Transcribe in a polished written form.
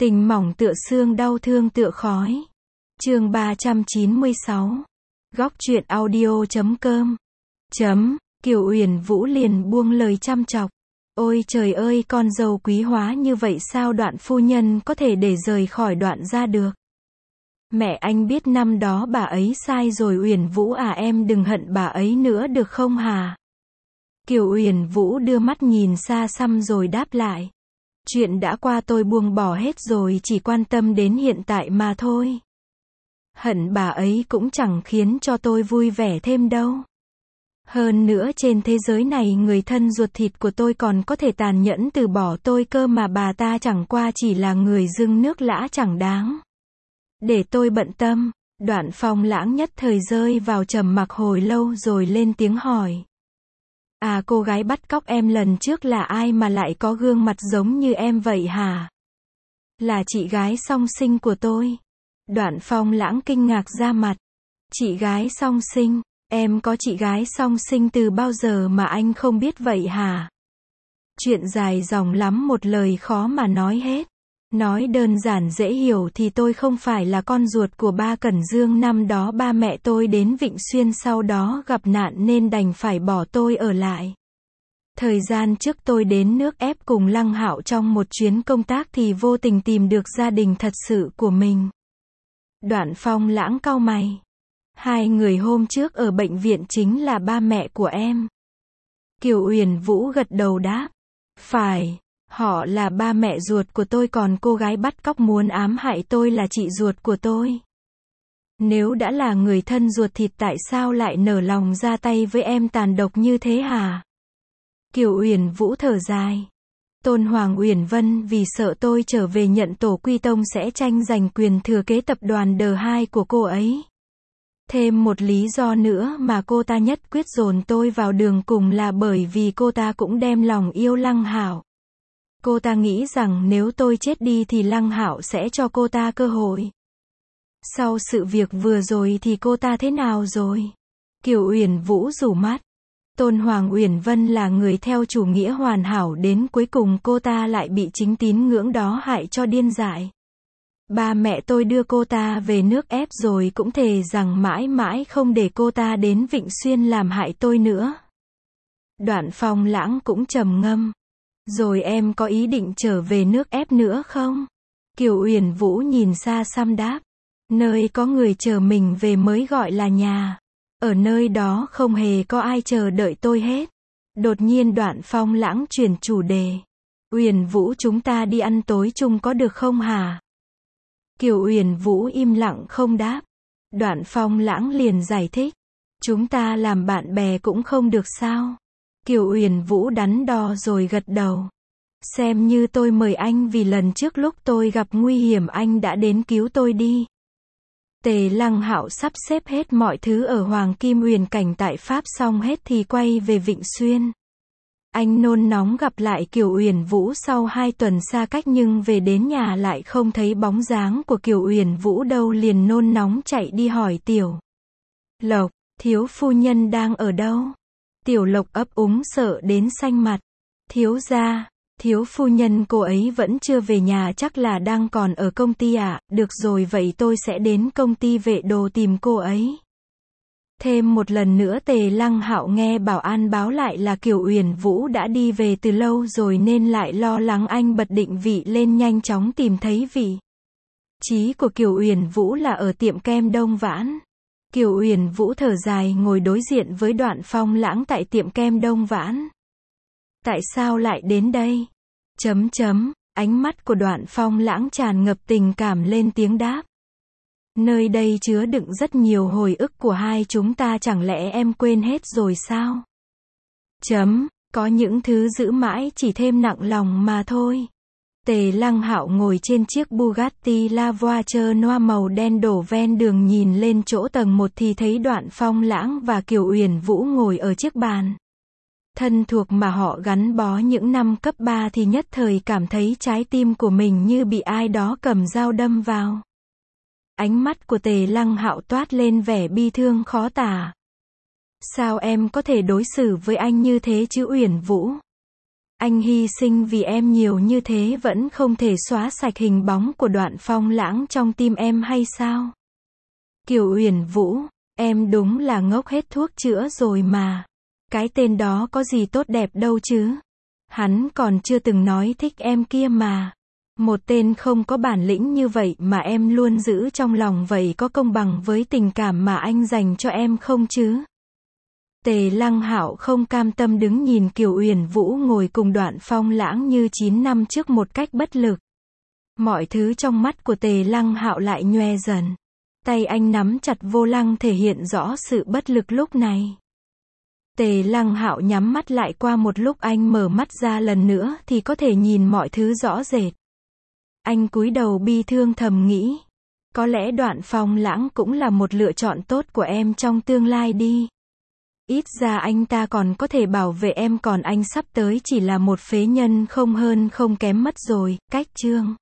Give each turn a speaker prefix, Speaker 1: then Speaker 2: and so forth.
Speaker 1: Tình mỏng tựa xương, đau thương tựa khói. Chương 396. Góc truyện audio.com. Kiều Uyển Vũ liền buông lời chăm chọc. Ôi trời ơi, con dâu quý hóa như vậy sao Đoạn phu nhân có thể để rời khỏi Đoạn ra được? Mẹ anh biết năm đó bà ấy sai rồi Uyển Vũ à, em đừng hận bà ấy nữa được không hả? Kiều Uyển Vũ đưa mắt nhìn xa xăm rồi đáp lại. Chuyện đã qua tôi buông bỏ hết rồi, chỉ quan tâm đến hiện tại mà thôi. Hận bà ấy cũng chẳng khiến cho tôi vui vẻ thêm đâu. Hơn nữa trên thế giới này người thân ruột thịt của tôi còn có thể tàn nhẫn từ bỏ tôi cơ mà, bà ta chẳng qua chỉ là người dưng nước lã chẳng đáng để tôi bận tâm. Đoạn Phong Lãng nhất thời rơi vào trầm mặc hồi lâu rồi lên tiếng hỏi. À, cô gái bắt cóc em lần trước là ai mà lại có gương mặt giống như em vậy hả? Là chị gái song sinh của tôi. Đoạn Phong Lãng kinh ngạc ra mặt. Chị gái song sinh? Em có chị gái song sinh từ bao giờ mà anh không biết vậy hả? Chuyện dài dòng lắm, một lời khó mà nói hết. Nói đơn giản dễ hiểu thì tôi không phải là con ruột của ba Cẩn Dương, năm đó ba mẹ tôi đến Vịnh Xuyên sau đó gặp nạn nên đành phải bỏ tôi ở lại. Thời gian trước tôi đến nước ép cùng Lăng Hạo trong một chuyến công tác thì vô tình tìm được gia đình thật sự của mình. Đoạn Phong Lãng cau mày. Hai người hôm trước ở bệnh viện chính là ba mẹ của em. Kiều Uyển Vũ gật đầu đáp. Phải, họ là ba mẹ ruột của tôi, còn cô gái bắt cóc muốn ám hại tôi là chị ruột của tôi. Nếu đã là người thân ruột thịt tại sao lại nở lòng ra tay với em tàn độc như thế hả? Kiều Uyển Vũ thở dài. Tôn Hoàng Uyển Vân vì sợ tôi trở về nhận tổ quy tông sẽ tranh giành quyền thừa kế tập đoàn D2 của cô ấy. Thêm một lý do nữa mà cô ta nhất quyết dồn tôi vào đường cùng là bởi vì cô ta cũng đem lòng yêu Lăng Hạo. Cô ta nghĩ rằng nếu tôi chết đi thì Lăng Hạo sẽ cho cô ta cơ hội. Sau sự việc vừa rồi thì cô ta thế nào rồi? Kiều Uyển Vũ rủ mắt. Tôn Hoàng Uyển Vân là người theo chủ nghĩa hoàn hảo đến cuối cùng cô ta lại bị chính tín ngưỡng đó hại cho điên dại. Ba mẹ tôi đưa cô ta về nước ép rồi cũng thề rằng mãi mãi không để cô ta đến Vịnh Xuyên làm hại tôi nữa. Đoạn Phong Lãng cũng trầm ngâm. Rồi em có ý định trở về nước ép nữa không? Kiều Uyển Vũ nhìn xa xăm đáp. Nơi có người chờ mình về mới gọi là nhà. Ở nơi đó không hề có ai chờ đợi tôi hết. Đột nhiên Đoạn Phong Lãng chuyển chủ đề. Uyển Vũ, chúng ta đi ăn tối chung có được không hả? Kiều Uyển Vũ im lặng không đáp. Đoạn Phong Lãng liền giải thích. Chúng ta làm bạn bè cũng không được sao? Kiều Uyển Vũ đắn đo rồi gật đầu. Xem như tôi mời anh vì lần trước lúc tôi gặp nguy hiểm anh đã đến cứu tôi đi. Tề Lăng Hạo sắp xếp hết mọi thứ ở Hoàng Kim Huyền Cảnh tại Pháp xong hết thì quay về Vịnh Xuyên. Anh nôn nóng gặp lại Kiều Uyển Vũ sau 2 tuần xa cách nhưng về đến nhà lại không thấy bóng dáng của Kiều Uyển Vũ đâu, liền nôn nóng chạy đi hỏi Tiểu Lộc, thiếu phu nhân đang ở đâu? Tiểu Lộc ấp úng sợ đến xanh mặt. Thiếu gia, thiếu phu nhân cô ấy vẫn chưa về nhà, chắc là đang còn ở công ty ạ. Được rồi, vậy tôi sẽ đến công ty Vệ Đồ tìm cô ấy. Thêm một lần nữa Tề Lăng Hạo nghe bảo an báo lại là Kiều Uyển Vũ đã đi về từ lâu rồi nên lại lo lắng, anh bật định vị lên nhanh chóng tìm thấy vị trí của Kiều Uyển Vũ là ở tiệm kem Đông Vãn. Kiều Uyển Vũ thở dài ngồi đối diện với Đoạn Phong Lãng tại tiệm kem Đông Vãn. Tại sao lại đến đây? Ánh mắt của Đoạn Phong Lãng tràn ngập tình cảm lên tiếng đáp. Nơi đây chứa đựng rất nhiều hồi ức của hai chúng ta, chẳng lẽ em quên hết rồi sao? Có những thứ giữ mãi chỉ thêm nặng lòng mà thôi. Tề Lăng Hạo ngồi trên chiếc Bugatti La Voiture Noir màu đen đổ ven đường, nhìn lên chỗ tầng 1 thì thấy Đoạn Phong Lãng và Kiều Uyển Vũ ngồi ở chiếc bàn thân thuộc mà họ gắn bó những năm cấp 3 thì nhất thời cảm thấy trái tim của mình như bị ai đó cầm dao đâm vào. Ánh mắt của Tề Lăng Hạo toát lên vẻ bi thương khó tả. Sao em có thể đối xử với anh như thế chứ Uyển Vũ? Anh hy sinh vì em nhiều như thế vẫn không thể xóa sạch hình bóng của Đoạn Phong Lãng trong tim em hay sao? Kiều Uyển Vũ, em đúng là ngốc hết thuốc chữa rồi mà. Cái tên đó có gì tốt đẹp đâu chứ. Hắn còn chưa từng nói thích em kia mà. Một tên không có bản lĩnh như vậy mà em luôn giữ trong lòng, vậy có công bằng với tình cảm mà anh dành cho em không chứ? Tề Lăng Hạo không cam tâm đứng nhìn Kiều Uyển Vũ ngồi cùng Đoạn Phong Lãng như 9 năm trước một cách bất lực. Mọi thứ trong mắt của Tề Lăng Hạo lại nhoe dần. Tay anh nắm chặt vô lăng thể hiện rõ sự bất lực lúc này. Tề Lăng Hạo nhắm mắt lại, qua một lúc anh mở mắt ra lần nữa thì có thể nhìn mọi thứ rõ rệt. Anh cúi đầu bi thương thầm nghĩ. Có lẽ Đoạn Phong Lãng cũng là một lựa chọn tốt của em trong tương lai đi. Ít ra anh ta còn có thể bảo vệ em, còn anh sắp tới chỉ là một phế nhân không hơn không kém mất rồi. Cách chương